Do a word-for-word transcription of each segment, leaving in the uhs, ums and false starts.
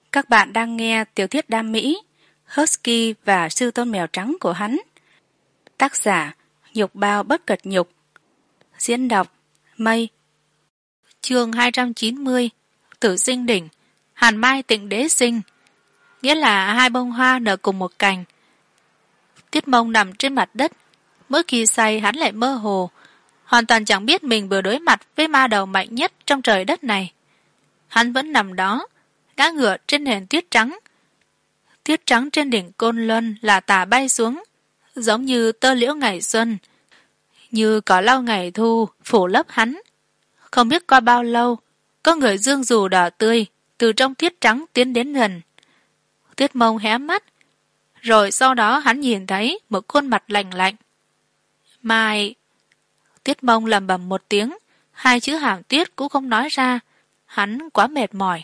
Các bạn đang nghe tiểu thuyết đam mỹ Husky và sư tôn mèo trắng của hắn. Tác giả Nhục Bao Bất Cật Nhục. Diễn đọc Mây. Chương hai trăm chín mươi. Tử sinh đỉnh. Hàn mai tịnh đế sinh. Nghĩa là hai bông hoa nở cùng một cành. Tiết Mông nằm trên mặt đất. Mỗi khi say hắn lại mơ hồ, hoàn toàn chẳng biết mình vừa đối mặt với ma đầu mạnh nhất trong trời đất này. Hắn vẫn nằm đó, ngã ngửa trên nền tuyết trắng. Tuyết trắng trên đỉnh Côn Luân là tà bay xuống, giống như tơ liễu ngày xuân, như cỏ lau ngày thu phủ lấp hắn. Không biết qua bao lâu, có người dương dù đỏ tươi từ trong tuyết trắng tiến đến gần. Tiết Mông hé mắt, rồi sau đó hắn nhìn thấy một khuôn mặt lạnh lạnh. Mai. Tiết Mông lẩm bẩm một tiếng, hai chữ Hàm Tuyết cũng không nói ra, hắn quá mệt mỏi.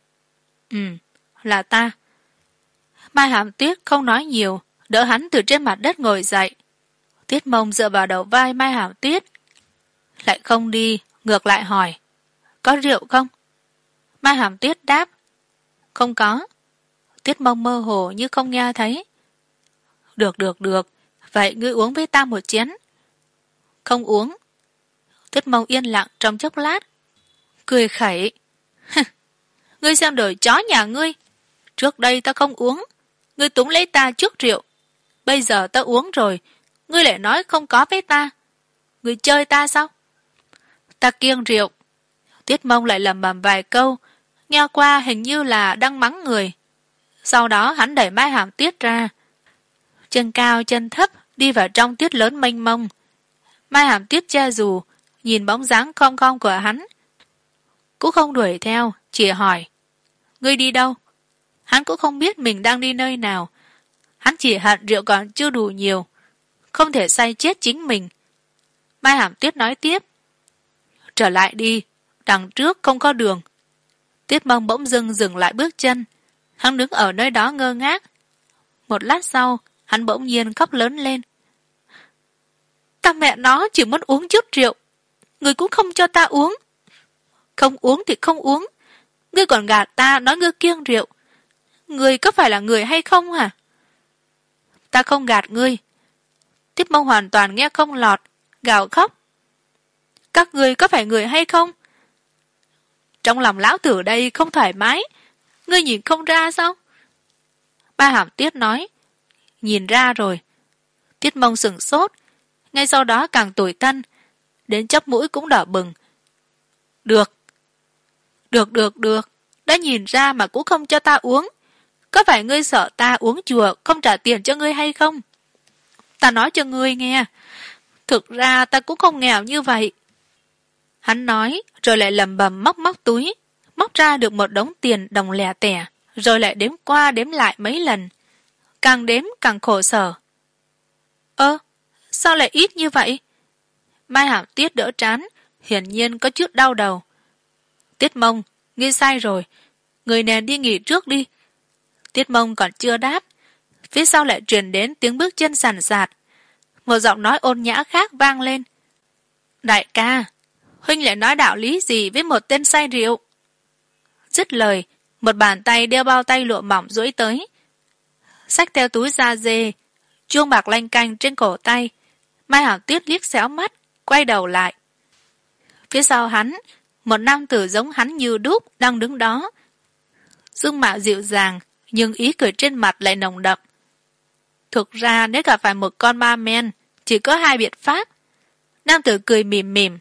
Ừ, là ta. Mai Hàm Tuyết không nói nhiều, đỡ hắn từ trên mặt đất ngồi dậy. Tiết Mông dựa vào đầu vai Mai Hàm Tuyết, lại không đi, ngược lại hỏi, có rượu không? Mai Hàm Tuyết đáp, không có. Tiết Mông mơ hồ như không nghe thấy. Được được được, vậy ngươi uống với ta một chén. Không uống. Tiết Mông yên lặng trong chốc lát, cười khẩy. Ngươi xem đời chó nhà ngươi. Trước đây ta không uống, ngươi túng lấy ta trước rượu. Bây giờ ta uống rồi, ngươi lại nói không có với ta. Ngươi chơi ta sao? Ta kiêng rượu. Tiết Mông lại lẩm bẩm vài câu, nghe qua hình như là đang mắng người. Sau đó hắn đẩy Mai Hàm Tuyết ra, chân cao chân thấp đi vào trong tuyết lớn mênh mông. Mai Hàm Tuyết che dù, nhìn bóng dáng khom khom của hắn, cũng không đuổi theo, chỉ hỏi, ngươi đi đâu? Hắn cũng không biết mình đang đi nơi nào. Hắn chỉ hận rượu còn chưa đủ nhiều, không thể say chết chính mình. Mai Hàm Tuyết nói tiếp, trở lại đi, đằng trước không có đường. Tiết Mông bỗng dưng dừng lại bước chân. Hắn đứng ở nơi đó ngơ ngác. Một lát sau, hắn bỗng nhiên khóc lớn lên. Ta mẹ nó chỉ muốn uống chút rượu, ngươi cũng không cho ta uống. Không uống thì không uống, ngươi còn gạt ta nói ngươi kiêng rượu. Ngươi có phải là người hay không hả? Ta không gạt ngươi. Tiết Mông hoàn toàn nghe không lọt, gào khóc. Các ngươi có phải người hay không? Trong lòng lão tử đây không thoải mái, ngươi nhìn không ra sao? Mai Hàm Tuyết nói, nhìn ra rồi. Tiết Mông sửng sốt, ngay sau đó càng tủi thân, đến chóp mũi cũng đỏ bừng. Được. Được được được, đã nhìn ra mà cũng không cho ta uống. Có phải ngươi sợ ta uống chùa không trả tiền cho ngươi hay không? Ta nói cho ngươi nghe, thực ra ta cũng không nghèo như vậy. Hắn nói, rồi lại lầm bầm móc móc túi, móc ra được một đống tiền đồng lẻ tẻ, rồi lại đếm qua đếm lại mấy lần. Càng đếm càng khổ sở. Ơ, sao lại ít như vậy? Mai Hàm Tuyết đỡ trán, hiển nhiên có chút đau đầu. Tiết Mông, ngươi sai rồi, người nè đi nghỉ trước đi. Tiết Mông còn chưa đáp, phía sau lại truyền đến tiếng bước chân sàn sạt. Một giọng nói ôn nhã khác vang lên. Đại ca, huynh lại nói đạo lý gì với một tên say rượu? Dứt lời, một bàn tay đeo bao tay lụa mỏng duỗi tới, xách theo túi da dê, chuông bạc lanh canh trên cổ tay. Mai Hàm Tuyết liếc xéo mắt, quay đầu lại. Phía sau hắn, một nam tử giống hắn như đúc đang đứng đó, dung mạo dịu dàng, nhưng ý cười trên mặt lại nồng đậm. Thực ra nếu gặp phải một con ma men, chỉ có hai biện pháp. Nam tử cười mỉm mỉm,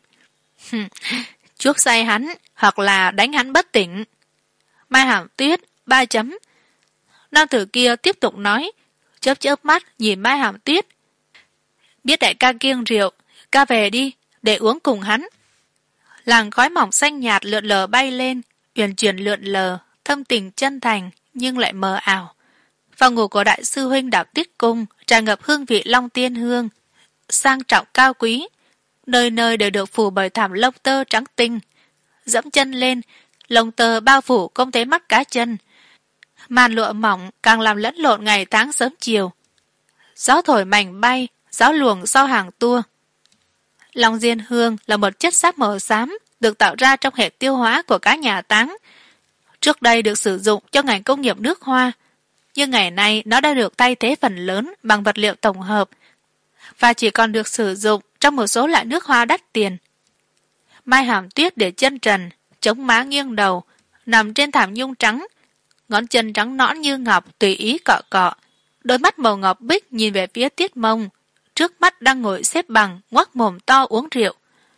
chuốc say hắn, hoặc là đánh hắn bất tỉnh. Mai Hàm Tuyết, ba chấm. Nam tử kia tiếp tục nói, chớp chớp mắt nhìn Mai Hàm Tuyết. Biết đại ca kiêng rượu, ca về đi, để uống cùng hắn. Làn khói mỏng xanh nhạt lượn lờ bay lên, uyển chuyển lượn lờ, thâm tình chân thành, nhưng lại mờ ảo. Phòng ngủ của đại sư huynh Đạp Tuyết Cung tràn ngập hương vị long tiên hương, sang trọng cao quý, nơi nơi đều được phủ bởi thảm lông tơ trắng tinh. Dẫm chân lên, lông tơ bao phủ không thấy mắt cá chân. Màn lụa mỏng càng làm lẫn lộn ngày tháng sớm chiều. Gió thổi mảnh bay, gió luồng sau hàng tua. Long diên hương là một chất sáp màu xám được tạo ra trong hệ tiêu hóa của cá nhà táng. Trước đây được sử dụng cho ngành công nghiệp nước hoa, nhưng ngày nay nó đã được thay thế phần lớn bằng vật liệu tổng hợp và chỉ còn được sử dụng trong một số loại nước hoa đắt tiền. Mai Hàm Tuyết để chân trần, chống má nghiêng đầu, nằm trên thảm nhung trắng, ngón chân trắng nõn như ngọc tùy ý cọ cọ, đôi mắt màu ngọc bích nhìn về phía Tiết Mông, trước mắt đang ngồi xếp bằng ngoác mồm to uống rượu.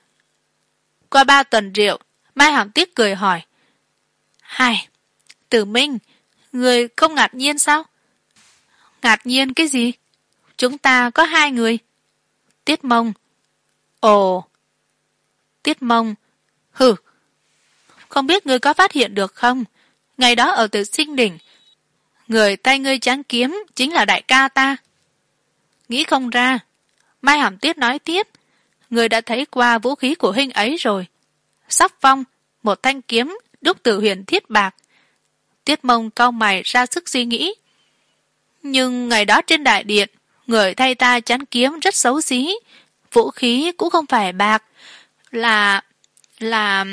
Qua ba tuần rượu, Mai Hàm Tuyết cười hỏi: "Hai, Tử Minh, người không ngạc nhiên sao?" "Ngạc nhiên cái gì? Chúng ta có hai người." Tiết Mông: "Ồ." Tiết Mông: "Hừ, không biết ngươi có phát hiện được không, ngày đó ở Tử Sinh Đỉnh, người tay ngươi chán kiếm chính là đại ca ta." "Nghĩ không ra." Mai Hàm Tuyết nói tiếp: "Người đã thấy qua vũ khí của huynh ấy rồi. Sóc phong, một thanh kiếm đúc từ huyền thiết bạc." Tiết Mông cau mày ra sức suy nghĩ. "Nhưng ngày đó trên đại điện, người thay ta chán kiếm rất xấu xí, vũ khí cũng không phải bạc, là... là...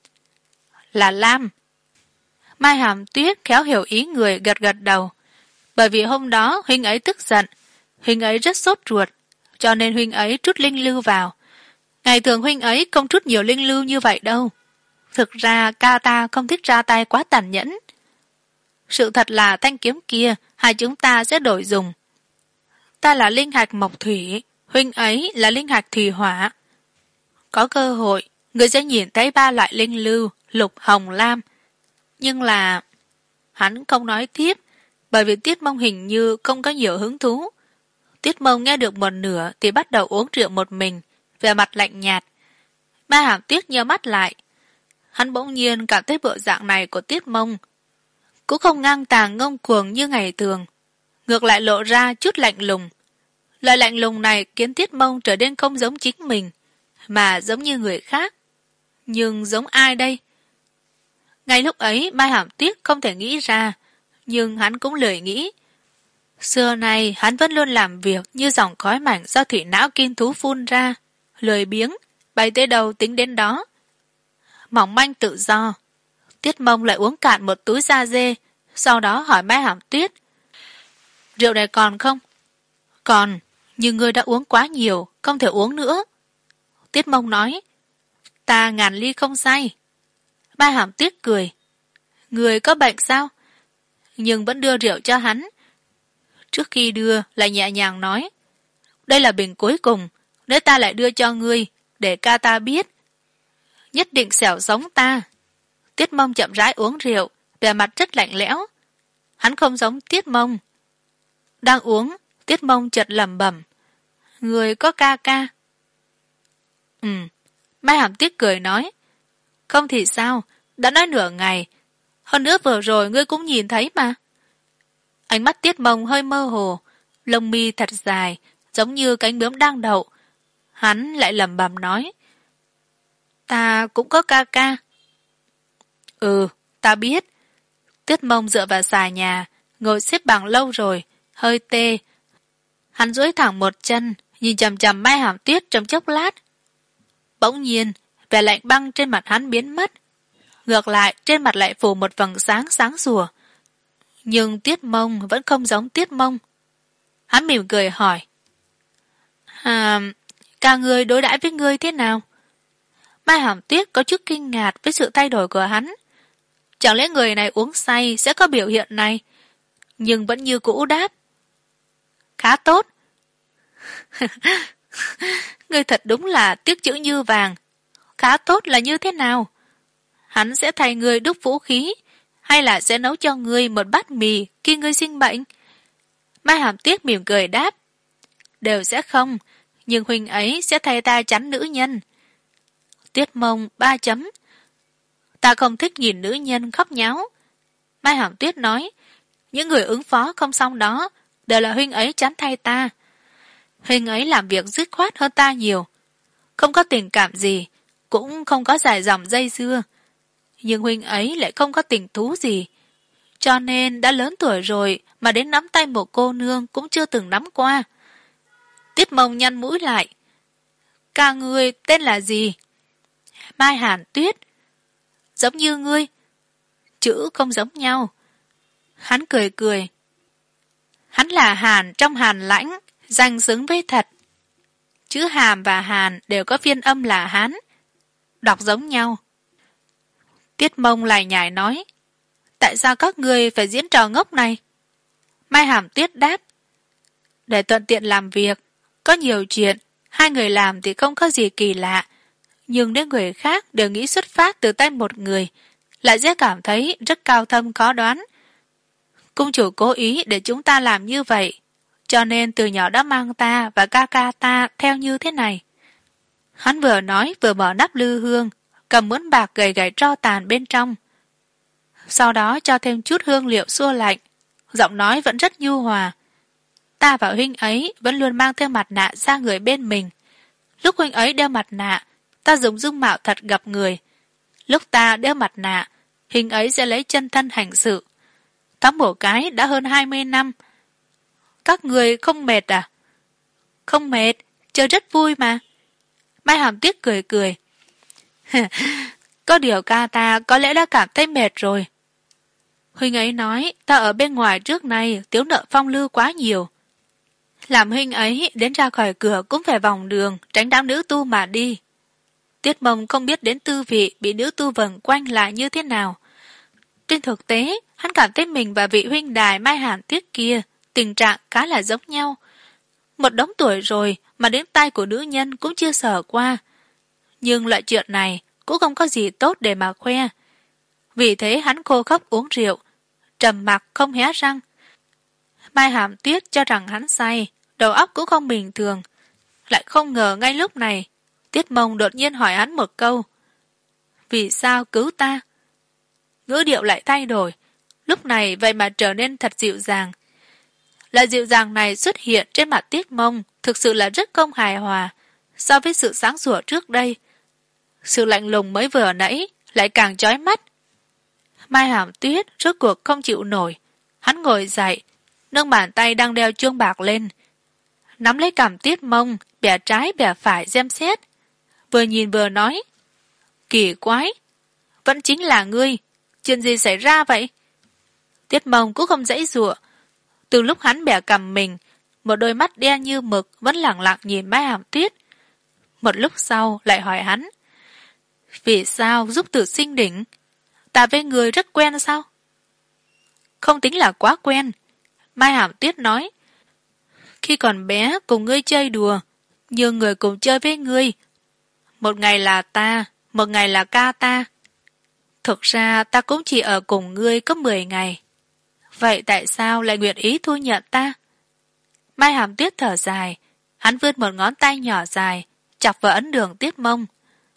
là lam." Mai Hàm Tuyết khéo hiểu ý người, gật gật đầu. Bởi vì hôm đó huynh ấy tức giận, huynh ấy rất sốt ruột, cho nên huynh ấy trút linh lưu vào. Ngày thường huynh ấy không trút nhiều linh lưu như vậy đâu. Thực ra ca ta không thích ra tay quá tàn nhẫn. Sự thật là thanh kiếm kia hai chúng ta sẽ đổi dùng. Ta là linh hạch mộc thủy, huynh ấy là linh hạch thủy hỏa. Có cơ hội, người sẽ nhìn thấy ba loại linh lưu, lục, hồng, lam. Nhưng là... Hắn không nói tiếp, bởi vì Tiết Mông hình như không có nhiều hứng thú. Tiết Mông nghe được một nửa thì bắt đầu uống rượu một mình, vẻ mặt lạnh nhạt. Mai Hàm Tuyết nheo mắt lại. Hắn bỗng nhiên cảm thấy bộ dạng này của Tiết Mông cũng không ngang tàng ngông cuồng như ngày thường, ngược lại lộ ra chút lạnh lùng. Lời lạnh lùng này khiến Tiết Mông trở nên không giống chính mình, mà giống như người khác. Nhưng giống ai đây? Ngay lúc ấy Mai Hàm Tuyết không thể nghĩ ra, nhưng hắn cũng lười nghĩ. Xưa nay hắn vẫn luôn làm việc như dòng khói mảnh do thủy não kim thú phun ra, lười biếng, bay tới đâu tính đến đó. Mỏng manh tự do. Tiết Mông lại uống cạn một túi da dê, sau đó hỏi Mai Hàm Tuyết: "Rượu này còn không?" "Còn, nhưng ngươi đã uống quá nhiều, không thể uống nữa." Tiết Mông nói: "Ta ngàn ly không say." Mai Hàm Tuyết cười: "Người có bệnh sao?" Nhưng vẫn đưa rượu cho hắn. Trước khi đưa lại nhẹ nhàng nói: "Đây là bình cuối cùng, nếu ta lại đưa cho ngươi, để ca ta biết, nhất định xẻo giống ta." Tiết Mông chậm rãi uống rượu, vẻ mặt rất lạnh lẽo. Hắn không giống Tiết Mông. Đang uống, Tiết Mông chợt lẩm bẩm: "Người có ca ca." Ừ. Mai Hàm Tuyết cười nói: "Không thì sao, đã nói nửa ngày. Hơn nữa vừa rồi ngươi cũng nhìn thấy mà." Ánh mắt Tiết Mông hơi mơ hồ, lông mi thật dài, giống như cánh bướm đang đậu. Hắn lại lẩm bẩm nói: "Ta cũng có ca ca." "Ừ, ta biết." Tiết Mông dựa vào xà nhà, ngồi xếp bằng lâu rồi, hơi tê. Hắn duỗi thẳng một chân, nhìn chằm chằm Mai Hàm Tuyết trong chốc lát. Bỗng nhiên, vẻ lạnh băng trên mặt hắn biến mất. Ngược lại, trên mặt lại phủ một vầng sáng sáng sủa. Nhưng Tiết Mông vẫn không giống Tiết Mông. Hắn mỉm cười hỏi: "À, cả người đối đãi với ngươi thế nào?" Mai Hàm Tuyết có chút kinh ngạc với sự thay đổi của hắn. Chẳng lẽ người này uống say sẽ có biểu hiện này? Nhưng vẫn như cũ đáp: "Khá tốt." Ngươi thật đúng là tiếc chữ như vàng. Khá tốt là như thế nào? Hắn sẽ thay ngươi đúc vũ khí, hay là sẽ nấu cho ngươi một bát mì khi ngươi sinh bệnh? Mai Hàm Tuyết mỉm cười đáp: "Đều sẽ không, nhưng huynh ấy sẽ thay ta chắn nữ nhân." Tiết Mông ba chấm: "Ta không thích nhìn nữ nhân khóc nháo." Mai Hàm Tuyết nói: "Những người ứng phó không xong đó đều là huynh ấy chắn thay ta. Huynh ấy làm việc dứt khoát hơn ta nhiều, không có tình cảm gì, cũng không có dài dòng dây dưa. Nhưng huynh ấy lại không có tình thú gì, cho nên đã lớn tuổi rồi mà đến nắm tay một cô nương cũng chưa từng nắm qua." Tiết Mông nhăn mũi lại: "Ca ngươi tên là gì?" "Mai Hàn Tuyết." "Giống như ngươi." chữ không giống nhau. Hắn cười cười. Hắn là Hàn trong Hàn Lãnh, danh xứng với thật. Chữ Hàm và Hàn đều có phiên âm là Hán, đọc giống nhau. Tiết Mông lải nhải nói, tại sao các ngươi phải diễn trò ngốc này? Mai Hàm Tuyết đáp, để thuận tiện làm việc, có nhiều chuyện, hai người làm thì không có gì kỳ lạ, nhưng nếu người khác đều nghĩ xuất phát từ tay một người, lại sẽ cảm thấy rất cao thâm khó đoán. Cung chủ cố ý để chúng ta làm như vậy, cho nên từ nhỏ đã mang ta và ca ca ta theo như thế này. Hắn vừa nói vừa mở nắp lư hương, cầm muỗng bạc gầy gầy tro tàn bên trong. Sau đó cho thêm chút hương liệu xua lạnh, giọng nói vẫn rất nhu hòa. Ta và huynh ấy vẫn luôn mang theo mặt nạ ra người bên mình. Lúc huynh ấy đeo mặt nạ, ta dùng dung mạo thật gặp người. Lúc ta đeo mặt nạ, huynh ấy sẽ lấy chân thân hành sự. Tóm một cái đã hơn hai mươi năm. Các người không mệt à? Không mệt, chơi rất vui mà. Mai Hàm Tuyết cười cười. Có điều ca ta có lẽ đã cảm thấy mệt rồi. Huynh ấy nói ta ở bên ngoài trước nay tiếu nợ phong lưu quá nhiều. Làm huynh ấy đến ra khỏi cửa cũng phải vòng đường, tránh đám nữ tu mà đi. Tiết Mông không biết đến tư vị bị nữ tu vần quanh lại như thế nào. Trên thực tế, hắn cảm thấy mình và vị huynh đài Mai Hàm Tuyết kia tình trạng khá là giống nhau. Một đống tuổi rồi mà đến tay của nữ nhân cũng chưa sờ qua. Nhưng loại chuyện này cũng không có gì tốt để mà khoe. Vì thế hắn khô khốc uống rượu, trầm mặc không hé răng. Mai Hàm Tuyết cho rằng hắn say, đầu óc cũng không bình thường. Lại không ngờ ngay lúc này, Tiết Mông đột nhiên hỏi hắn một câu. Vì sao cứu ta? Ngữ điệu lại thay đổi, lúc này vậy mà trở nên thật dịu dàng. Loại dịu dàng này xuất hiện trên mặt Tiết Mông thực sự là rất không hài hòa so với sự sáng sủa trước đây. Sự lạnh lùng mới vừa nãy lại càng chói mắt. Mai Hàm Tuyết rốt cuộc không chịu nổi. Hắn ngồi dậy, nâng bàn tay đang đeo chuông bạc lên, nắm lấy cằm Tiết Mông, bẻ trái bẻ phải xem xét, vừa nhìn vừa nói, kỳ quái, vẫn chính là ngươi, chuyện gì xảy ra vậy? Tiết Mông cũng không dãy giụa. Từ lúc hắn bẻ cằm mình, một đôi mắt đen như mực vẫn lẳng lặng nhìn Mai Hàm Tuyết. Một lúc sau lại hỏi hắn, vì sao giúp tử sinh đỉnh? Ta với người rất quen sao? Không tính là quá quen. Mai Hàm Tuyết nói, khi còn bé cùng ngươi chơi đùa, nhiều người cùng chơi với ngươi. Một ngày là ta, một ngày là ca ta. Thực ra ta cũng chỉ ở cùng ngươi có mười ngày. Vậy tại sao lại nguyện ý thu nhận ta? Mai Hàm Tuyết thở dài, hắn vươn một ngón tay nhỏ dài, chọc vào ấn đường Tiết Mông.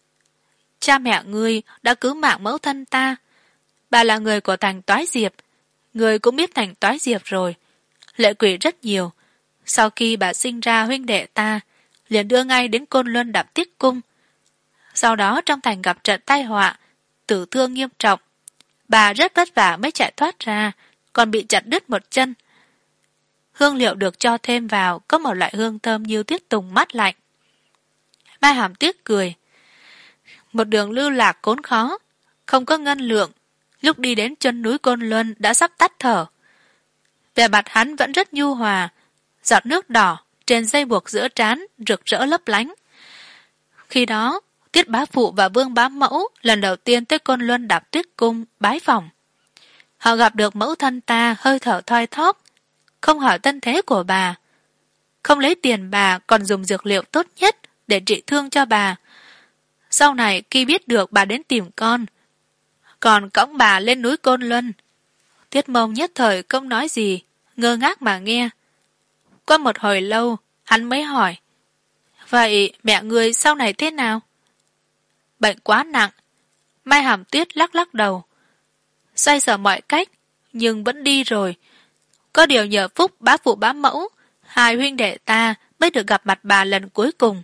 Cha mẹ ngươi đã cứu mạng mẫu thân ta. Bà là người của thành Toái Diệp. Ngươi cũng biết thành Toái Diệp rồi. Lệ quỷ rất nhiều. Sau khi bà sinh ra huynh đệ ta, liền đưa ngay đến Côn Luân Đạp Tiết Cung. Sau đó trong thành gặp trận tai họa, tử thương nghiêm trọng. Bà rất vất vả mới chạy thoát ra, còn bị chặt đứt một chân. Hương liệu được cho thêm vào có một loại hương thơm như tuyết tùng mát lạnh. Mai Hàm Tuyết cười. Một đường lưu lạc khốn khó, không có ngân lượng, lúc đi đến chân núi Côn Luân đã sắp tắt thở. Vẻ mặt hắn vẫn rất nhu hòa, giọt nước đỏ trên dây buộc giữa trán rực rỡ lấp lánh. Khi đó, Tiết Bá Phụ và Vương Bá Mẫu lần đầu tiên tới Côn Luân Đạp Tuyết Cung bái phỏng. Họ gặp được mẫu thân ta hơi thở thoi thóp, không hỏi thân thế của bà. Không lấy tiền bà còn dùng dược liệu tốt nhất để trị thương cho bà. Sau này khi biết được bà đến tìm con, còn cõng bà lên núi Côn Luân. Tiết Mông nhất thời không nói gì, ngơ ngác mà nghe. Qua một hồi lâu, hắn mới hỏi, vậy mẹ ngươi sau này thế nào? Bệnh quá nặng. Mai Hàm Tuyết lắc lắc đầu. Xoay sở mọi cách, nhưng vẫn đi rồi. Có điều nhờ phúc bá phụ bá mẫu, hai huynh đệ ta mới được gặp mặt bà lần cuối cùng.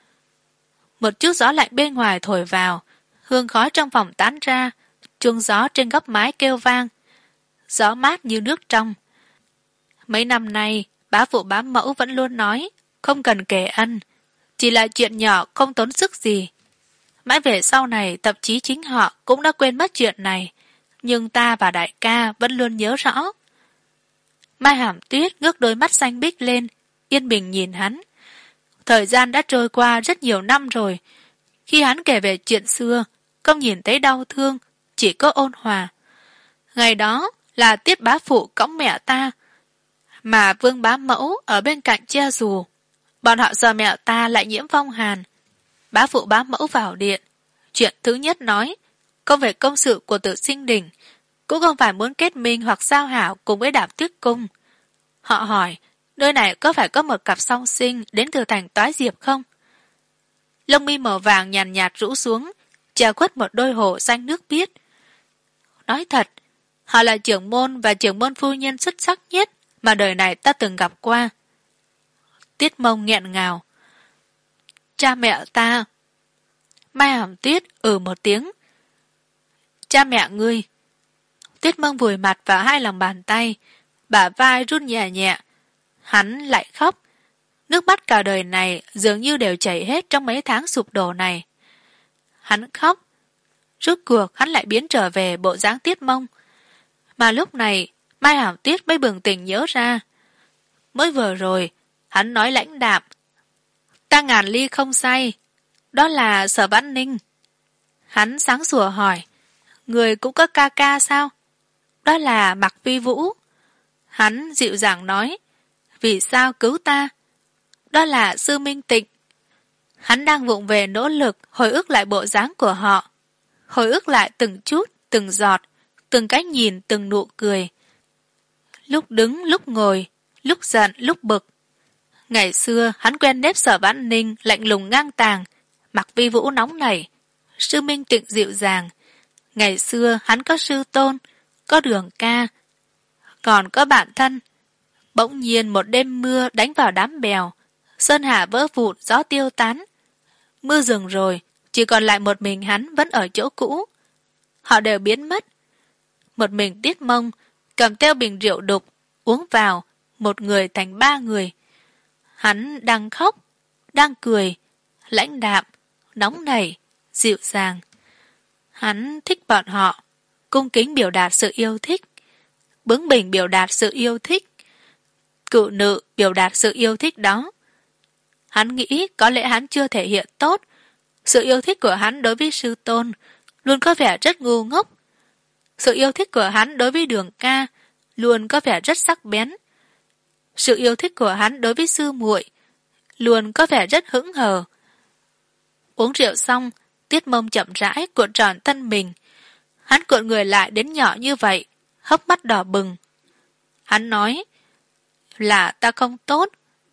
Một chút gió lạnh bên ngoài thổi vào, hương khói trong phòng tán ra, chuông gió trên góc mái kêu vang. Gió mát như nước trong. Mấy năm nay, bá phụ bá mẫu vẫn luôn nói, không cần kể ân, chỉ là chuyện nhỏ không tốn sức gì. Mãi về sau này, thậm chí chính họ cũng đã quên mất chuyện này, nhưng ta và đại ca vẫn luôn nhớ rõ. Mai Hàm Tuyết ngước đôi mắt xanh biếc lên, yên bình nhìn hắn. Thời gian đã trôi qua rất nhiều năm rồi. Khi hắn kể về chuyện xưa, không nhìn thấy đau thương, chỉ có ôn hòa. Ngày đó là Tiết bá phụ cõng mẹ ta, mà Vương bá mẫu ở bên cạnh che dù. Bọn họ sợ mẹ ta lại nhiễm phong hàn. Bá phụ bá mẫu vào điện. Chuyện thứ nhất nói, không phải công sự của Tử Sinh Đình, cũng không phải muốn kết minh hoặc giao hảo cùng với Đạp Tuyết Cung. Họ hỏi, nơi này có phải có một cặp song sinh đến từ thành Toái Diệp không? Lông mi màu vàng nhàn nhạt, nhạt rũ xuống, che khuất một đôi hồ xanh nước biếc. Nói thật, họ là trưởng môn và trưởng môn phu nhân xuất sắc nhất mà đời này ta từng gặp qua. Tiết Mông nghẹn ngào. Cha mẹ ta. Mai Hàm Tuyết ừ một tiếng. Cha mẹ ngươi. Tiết Mông vùi mặt vào hai lòng bàn tay, bả vai run nhẹ nhẹ. Hắn lại khóc. Nước mắt cả đời này dường như đều chảy hết trong mấy tháng sụp đổ này. Hắn khóc. Rốt cuộc hắn lại biến trở về bộ dáng Tiết Mông. Mà lúc này, Mai Hàm Tuyết mới bừng tỉnh nhớ ra. Mới vừa rồi, hắn nói lãnh đạm. Ta ngàn ly không say. Đó là Sở Vãn Ninh. Hắn sáng sủa hỏi. Người cũng có ca ca sao? Đó là Mạc Vi Vũ. Hắn dịu dàng nói. Vì sao cứu ta? Đó là Sư Minh Tịnh. Hắn đang vụng về nỗ lực hồi ức lại bộ dáng của họ. Hồi ức lại từng chút, từng giọt, từng cái nhìn, từng nụ cười. Lúc đứng, lúc ngồi, lúc giận, lúc bực. Ngày xưa, hắn quen nếp Sở Vãn Ninh lạnh lùng ngang tàng, Mạc Vi Vũ nóng nảy, Sư Minh Tịnh dịu dàng. Ngày xưa, hắn có sư tôn, có Đường ca, còn có bạn thân. Bỗng nhiên một đêm mưa đánh vào đám bèo, sơn hà vỡ vụn, gió tiêu tán. Mưa dừng rồi, chỉ còn lại một mình hắn vẫn ở chỗ cũ. Họ đều biến mất. Một mình Tiết Mông cầm theo bình rượu đục, uống vào, một người thành ba người. Hắn đang khóc, đang cười, lãnh đạm, nóng nảy, dịu dàng. Hắn thích bọn họ, cung kính biểu đạt sự yêu thích, bướng bỉnh biểu đạt sự yêu thích, cự nữ biểu đạt sự yêu thích đó. Hắn nghĩ có lẽ hắn chưa thể hiện tốt. Sự yêu thích của hắn đối với sư tôn luôn có vẻ rất ngu ngốc. Sự yêu thích của hắn đối với Đường ca luôn có vẻ rất sắc bén. Sự yêu thích của hắn đối với sư muội luôn có vẻ rất hững hờ. Uống rượu xong, Tiết Mông chậm rãi cuộn tròn thân mình. Hắn cuộn người lại đến nhỏ như vậy, hốc mắt đỏ bừng. Hắn nói, là ta không tốt.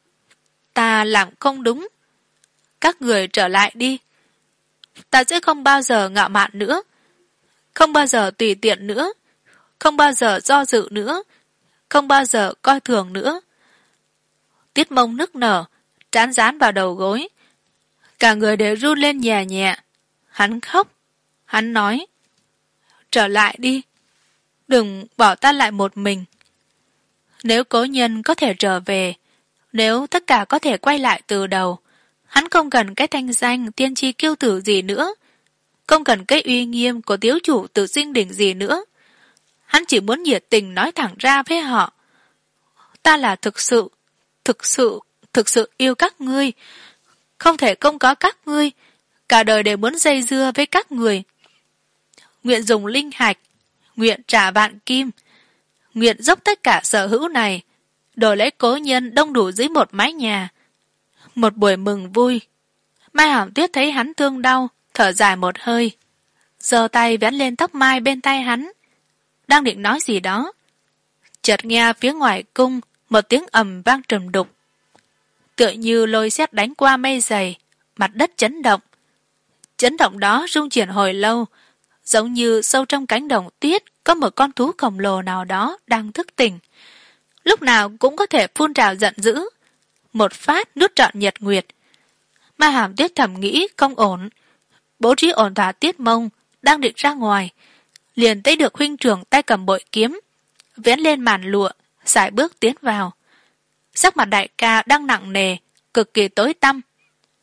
Ta làm không đúng. Các người trở lại đi. Ta sẽ không bao giờ ngạo mạn nữa. Không bao giờ tùy tiện nữa. Không bao giờ do dự nữa. Không bao giờ coi thường nữa. Tiết Mông nức nở, trán dán vào đầu gối. Cả người đều run lên nhẹ nhẹ. Hắn khóc. Hắn nói, trở lại đi. Đừng bỏ ta lại một mình. Nếu cố nhân có thể trở về, nếu tất cả có thể quay lại từ đầu, hắn không cần cái thanh danh tiên tri kiêu tử gì nữa, không cần cái uy nghiêm của tiếu chủ Tử Sinh Đỉnh gì nữa. Hắn chỉ muốn nhiệt tình nói thẳng ra với họ. Ta là thực sự, thực sự, thực sự yêu các ngươi. Không thể không có các ngươi. Cả đời đều muốn dây dưa với các người. Nguyện dùng linh hạch, nguyện trả vạn kim, nguyện dốc tất cả sở hữu này, đổi lấy cố nhân đông đủ dưới một mái nhà. Một buổi mừng vui. Mai Hàm Tuyết thấy hắn thương đau, thở dài một hơi, giơ tay vén lên tóc mai bên tay hắn, đang định nói gì đó. Chợt nghe phía ngoài cung một tiếng ầm vang trầm đục, tựa như lôi sét đánh qua mây dày, mặt đất chấn động. Chấn động đó rung chuyển hồi lâu, giống như sâu trong cánh đồng tuyết có một con thú khổng lồ nào đó đang thức tỉnh, lúc nào cũng có thể phun trào giận dữ, một phát nuốt trọn nhật nguyệt. Mai Hàm Tuyết thầm nghĩ không ổn, bố trí ổn thỏa Tiết Mông đang định ra ngoài, liền thấy được huynh trưởng tay cầm bội kiếm, vén lên màn lụa, sải bước tiến vào. Sắc mặt đại ca đang nặng nề, cực kỳ tối tăm.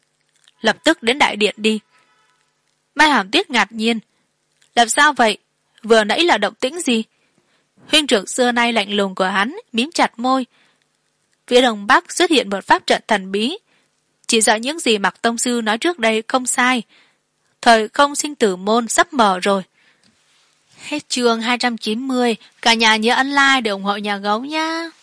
Lập tức đến đại điện đi. Mai Hàm Tuyết ngạc nhiên. Làm sao vậy? vừa nãy là động tĩnh gì? Huynh trưởng xưa nay lạnh lùng của hắn mím chặt môi. Phía đông bắc xuất hiện một pháp trận thần bí. Chỉ sợ những gì Mạc tông sư nói trước đây không sai. Thời không sinh tử môn sắp mở rồi. Hết chương hai trăm chín mươi. Cả nhà nhớ ấn like để ủng hộ nhà gấu nha.